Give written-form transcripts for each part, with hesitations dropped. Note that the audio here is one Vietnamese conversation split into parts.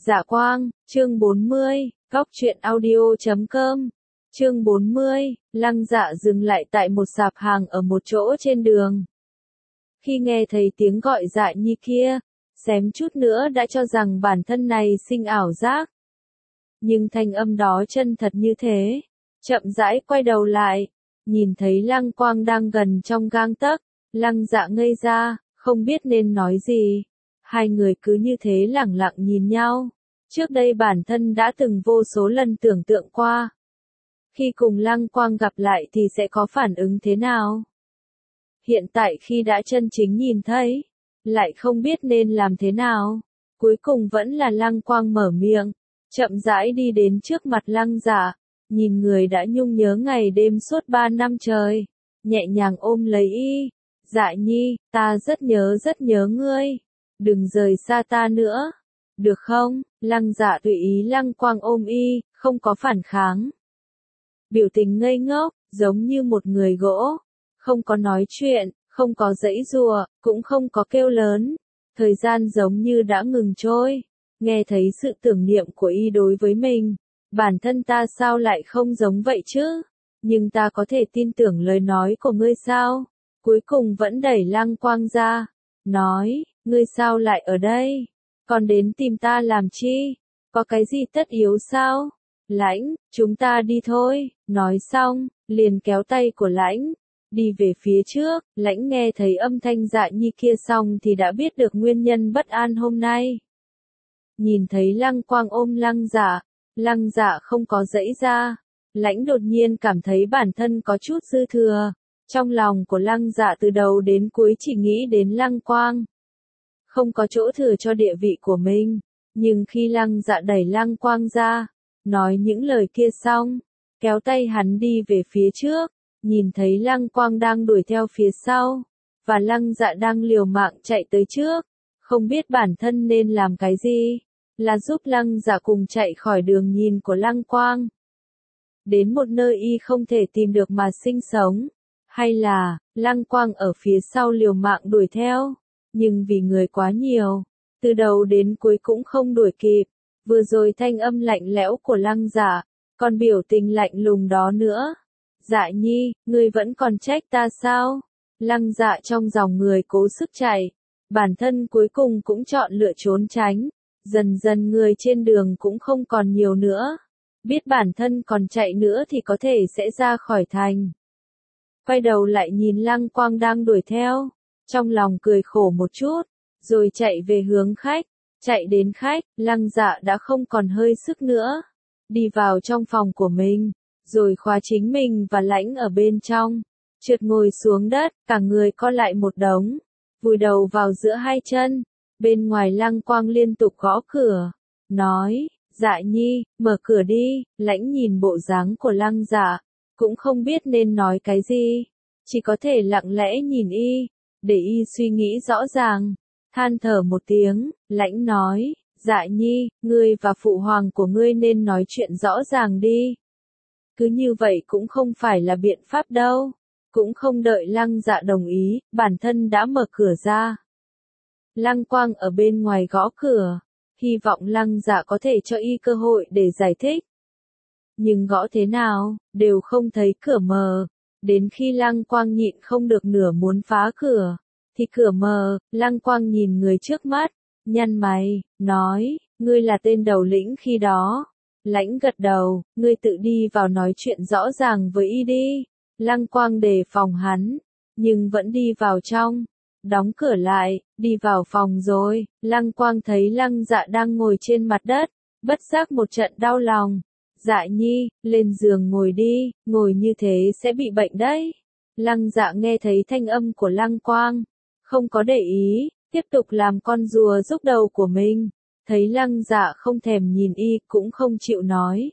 Dạ Quang, chương 40, Góc truyện audio.com. Chương 40, Lăng Dạ dừng lại tại một sạp hàng ở một chỗ trên đường. Khi nghe thấy tiếng gọi Dạ Nhi kia, xém chút nữa đã cho rằng bản thân này sinh ảo giác. Nhưng thanh âm đó chân thật như thế, chậm rãi quay đầu lại, nhìn thấy Lăng Quang đang gần trong gang tấc, Lăng Dạ ngây ra, không biết nên nói gì. Hai người cứ như thế lẳng lặng nhìn nhau. Trước đây bản thân đã từng vô số lần tưởng tượng qua. Khi cùng Lăng Quang gặp lại thì sẽ có phản ứng thế nào? Hiện tại khi đã chân chính nhìn thấy, lại không biết nên làm thế nào. Cuối cùng vẫn là Lăng Quang mở miệng, chậm rãi đi đến trước mặt Lăng Dạ, nhìn người đã nhung nhớ ngày đêm suốt 3 năm trời, nhẹ nhàng ôm lấy y. Dạ Nhi, ta rất nhớ ngươi. Đừng rời xa ta nữa. Được không? Lăng Dạ tùy ý Lăng Quang ôm y, không có phản kháng. Biểu tình ngây ngốc, giống như một người gỗ. Không có nói chuyện, không có giãy giụa, cũng không có kêu lớn. Thời gian giống như đã ngừng trôi. Nghe thấy sự tưởng niệm của y đối với mình. Bản thân ta sao lại không giống vậy chứ? Nhưng ta có thể tin tưởng lời nói của ngươi sao? Cuối cùng vẫn đẩy Lăng Quang ra. Nói, ngươi sao lại ở đây? Còn đến tìm ta làm chi? Có cái gì tất yếu sao? Lãnh, chúng ta đi thôi. Nói xong, liền kéo tay của Lãnh, đi về phía trước. Lãnh nghe thấy âm thanh Dạ Nhi kia xong thì đã biết được nguyên nhân bất an hôm nay. Nhìn thấy Lăng Quang ôm Lăng Dạ không có giãy ra. Lãnh đột nhiên cảm thấy bản thân có chút dư thừa. Trong lòng của Lăng Dạ từ đầu đến cuối chỉ nghĩ đến Lăng Quang. Không có chỗ thừa cho địa vị của mình. Nhưng khi Lăng Dạ đẩy Lăng Quang ra, nói những lời kia xong, kéo tay hắn đi về phía trước, nhìn thấy Lăng Quang đang đuổi theo phía sau, và Lăng Dạ đang liều mạng chạy tới trước, không biết bản thân nên làm cái gì, là giúp Lăng Dạ cùng chạy khỏi đường nhìn của Lăng Quang. Đến một nơi y không thể tìm được mà sinh sống, hay là, Lăng Quang ở phía sau liều mạng đuổi theo. Nhưng vì người quá nhiều, từ đầu đến cuối cũng không đuổi kịp. Vừa rồi thanh âm lạnh lẽo của Lăng Dạ, còn biểu tình lạnh lùng đó nữa. Dạ Nhi, ngươi vẫn còn trách ta sao? Lăng Dạ trong dòng người cố sức chạy, bản thân cuối cùng cũng chọn lựa trốn tránh. Dần dần người trên đường cũng không còn nhiều nữa. Biết bản thân còn chạy nữa thì có thể sẽ ra khỏi thành. Quay đầu lại nhìn Lăng Quang đang đuổi theo. Trong lòng cười khổ một chút, rồi chạy về hướng khách. Chạy đến khách, Lăng Dạ đã không còn hơi sức nữa. Đi vào trong phòng của mình, rồi khóa chính mình và Lãnh ở bên trong. Trượt ngồi xuống đất, cả người co lại một đống, vùi đầu vào giữa hai chân. Bên ngoài Lăng Quang liên tục gõ cửa, nói, Dạ Nhi, mở cửa đi. Lãnh nhìn bộ dáng của Lăng Dạ, cũng không biết nên nói cái gì. Chỉ có thể lặng lẽ nhìn y, để y suy nghĩ rõ ràng. Than thở một tiếng, Lãnh nói, Dạ Nhi, ngươi và phụ hoàng của ngươi nên nói chuyện rõ ràng đi. Cứ như vậy cũng không phải là biện pháp đâu. Cũng không đợi Lăng Dạ đồng ý, bản thân đã mở cửa ra. Lăng Quang ở bên ngoài gõ cửa, hy vọng Lăng Dạ có thể cho y cơ hội để giải thích. Nhưng gõ thế nào, đều không thấy cửa mở. Đến khi Lăng Quang nhịn không được nửa muốn phá cửa, thì cửa mở. Lăng Quang nhìn người trước mắt, nhăn mày, nói, ngươi là tên đầu lĩnh khi đó. Lãnh gật đầu, ngươi tự đi vào nói chuyện rõ ràng với y đi. Lăng Quang đề phòng hắn, nhưng vẫn đi vào trong, đóng cửa lại, đi vào phòng rồi. Lăng Quang thấy Lăng Dạ đang ngồi trên mặt đất, bất giác một trận đau lòng. Dạ Nhi, lên giường ngồi đi, ngồi như thế sẽ bị bệnh đấy. Lăng Dạ nghe thấy thanh âm của Lăng Quang, không có để ý, tiếp tục làm con rùa rúc đầu của mình. Thấy Lăng Dạ không thèm nhìn y, cũng không chịu nói.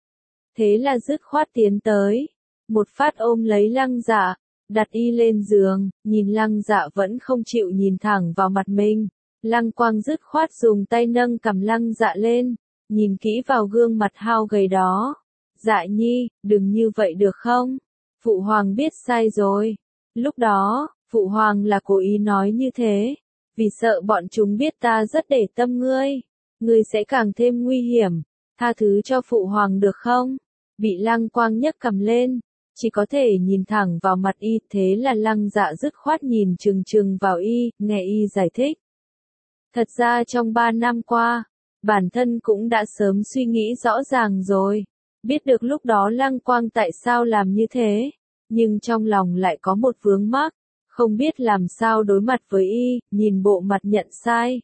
Thế là dứt khoát tiến tới, một phát ôm lấy Lăng Dạ, đặt y lên giường, nhìn Lăng Dạ vẫn không chịu nhìn thẳng vào mặt mình. Lăng Quang dứt khoát dùng tay nâng cằm Lăng Dạ lên, nhìn kỹ vào gương mặt hao gầy đó. Dạ Nhi, đừng như vậy được không? Phụ hoàng biết sai rồi. Lúc đó, phụ hoàng là cố ý nói như thế, vì sợ bọn chúng biết ta rất để tâm ngươi. ngươi sẽ càng thêm nguy hiểm, tha thứ cho phụ hoàng được không? Bị Lăng Quang nhấc cầm lên, chỉ có thể nhìn thẳng vào mặt y, thế là Lăng Dạ dứt khoát nhìn chừng chừng vào y, nghe y giải thích. Thật ra trong 3 năm qua, bản thân cũng đã sớm suy nghĩ rõ ràng rồi, biết được lúc đó Lăng Quang tại sao làm như thế, nhưng trong lòng lại có một vướng mắc, không biết làm sao đối mặt với y, nhìn bộ mặt nhận sai.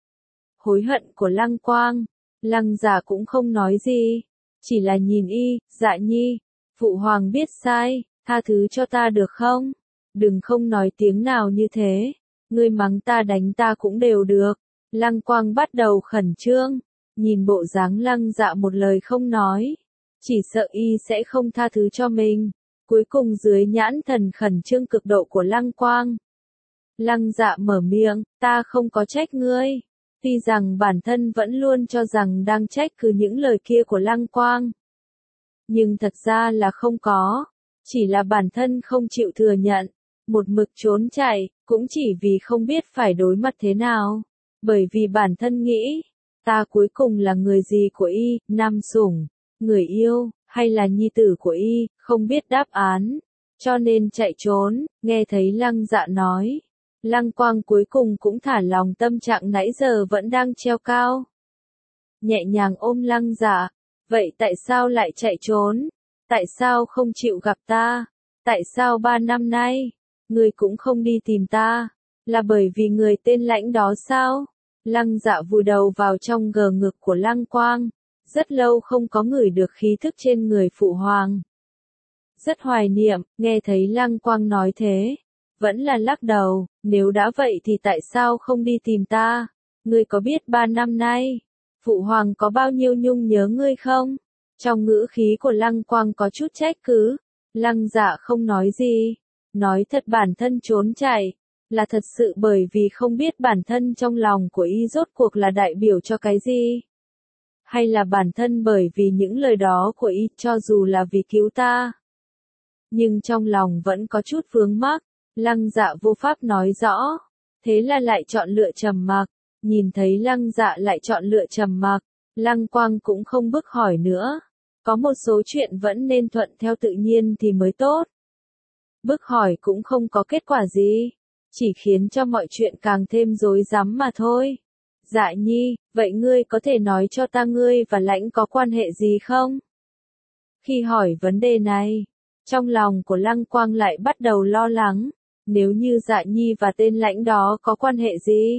Hối hận của Lăng Quang, Lăng Dạ cũng không nói gì, chỉ là nhìn y, Dạ Nhi, phụ hoàng biết sai, tha thứ cho ta được không? Đừng không nói tiếng nào như thế, ngươi mắng ta đánh ta cũng đều được. Lăng Quang bắt đầu khẩn trương, nhìn bộ dáng Lăng Dạ một lời không nói, chỉ sợ y sẽ không tha thứ cho mình. Cuối cùng dưới nhãn thần khẩn trương cực độ của Lăng Quang, Lăng Dạ mở miệng, ta không có trách ngươi. Tuy rằng bản thân vẫn luôn cho rằng đang trách cứ những lời kia của Lăng Quang, nhưng thật ra là không có, chỉ là bản thân không chịu thừa nhận, một mực trốn chạy, cũng chỉ vì không biết phải đối mặt thế nào. Bởi vì bản thân nghĩ, ta cuối cùng là người gì của y, nam sủng, người yêu, hay là nhi tử của y, không biết đáp án, cho nên chạy trốn. Nghe thấy Lăng Dạ nói, Lăng Quang cuối cùng cũng thả lòng tâm trạng nãy giờ vẫn đang treo cao. Nhẹ nhàng ôm Lăng Dạ, vậy tại sao lại chạy trốn? Tại sao không chịu gặp ta? Tại sao 3 năm nay, người cũng không đi tìm ta? Là bởi vì người tên Lãnh đó sao? Lăng Dạ vùi đầu vào trong gờ ngực của Lăng Quang, rất lâu không có ngửi được khí thức trên người phụ hoàng. Rất hoài niệm, nghe thấy Lăng Quang nói thế, vẫn là lắc đầu, nếu đã vậy thì tại sao không đi tìm ta? Ngươi có biết 3 năm nay, phụ hoàng có bao nhiêu nhung nhớ ngươi không? Trong ngữ khí của Lăng Quang có chút trách cứ, Lăng Dạ không nói gì, nói thật bản thân trốn chạy, là thật sự bởi vì không biết bản thân trong lòng của y rốt cuộc là đại biểu cho cái gì? Hay là bản thân bởi vì những lời đó của y cho dù là vì cứu ta, nhưng trong lòng vẫn có chút vướng mắc, Lăng Dạ vô pháp nói rõ, thế là lại chọn lựa trầm mặc. Nhìn thấy Lăng Dạ lại chọn lựa trầm mặc, Lăng Quang cũng không bức hỏi nữa, có một số chuyện vẫn nên thuận theo tự nhiên thì mới tốt. Bức hỏi cũng không có kết quả gì, chỉ khiến cho mọi chuyện càng thêm rối rắm mà thôi. Dạ Nhi, vậy ngươi có thể nói cho ta ngươi và Lãnh có quan hệ gì không? Khi hỏi vấn đề này, trong lòng của Lăng Quang lại bắt đầu lo lắng, nếu như Dạ Nhi và tên Lãnh đó có quan hệ gì?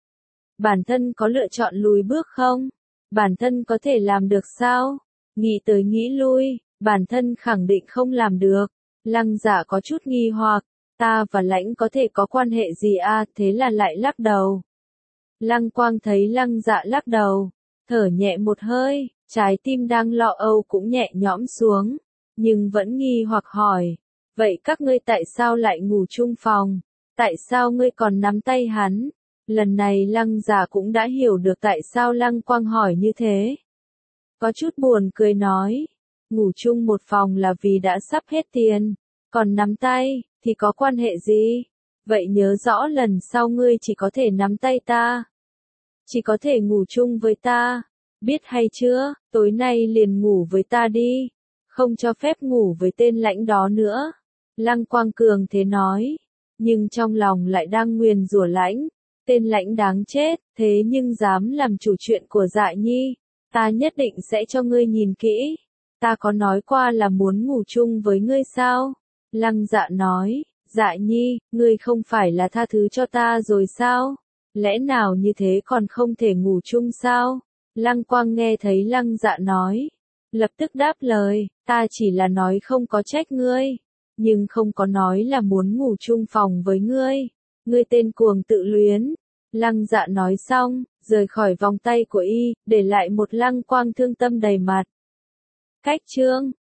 Bản thân có lựa chọn lùi bước không? Bản thân có thể làm được sao? Nghĩ tới nghĩ lui, bản thân khẳng định không làm được. Lăng Dạ có chút nghi hoặc, ta và Lãnh có thể có quan hệ gì à, thế là lại lắc đầu. Lăng Quang thấy Lăng Dạ lắc đầu, thở nhẹ một hơi, trái tim đang lo âu cũng nhẹ nhõm xuống, nhưng vẫn nghi hoặc hỏi, vậy các ngươi tại sao lại ngủ chung phòng? Tại sao ngươi còn nắm tay hắn? Lần này Lăng Dạ cũng đã hiểu được tại sao Lăng Quang hỏi như thế. Có chút buồn cười nói, ngủ chung một phòng là vì đã sắp hết tiền, còn nắm tay, thì có quan hệ gì? Vậy nhớ rõ lần sau ngươi chỉ có thể nắm tay ta, chỉ có thể ngủ chung với ta, biết hay chưa, tối nay liền ngủ với ta đi, không cho phép ngủ với tên Lãnh đó nữa. Lăng Quang cường thế nói, nhưng trong lòng lại đang nguyền rủa Lãnh, tên Lãnh đáng chết, thế nhưng dám làm chủ chuyện của Dạ Nhi, ta nhất định sẽ cho ngươi nhìn kỹ, ta có nói qua là muốn ngủ chung với ngươi sao? Lăng Dạ nói, Dạ Nhi, ngươi không phải là tha thứ cho ta rồi sao? Lẽ nào như thế còn không thể ngủ chung sao? Lăng Quang nghe thấy Lăng Dạ nói, lập tức đáp lời, ta chỉ là nói không có trách ngươi, nhưng không có nói là muốn ngủ chung phòng với ngươi. Ngươi tên cuồng tự luyến. Lăng Dạ nói xong, rời khỏi vòng tay của y, để lại một Lăng Quang thương tâm đầy mặt. Cách chương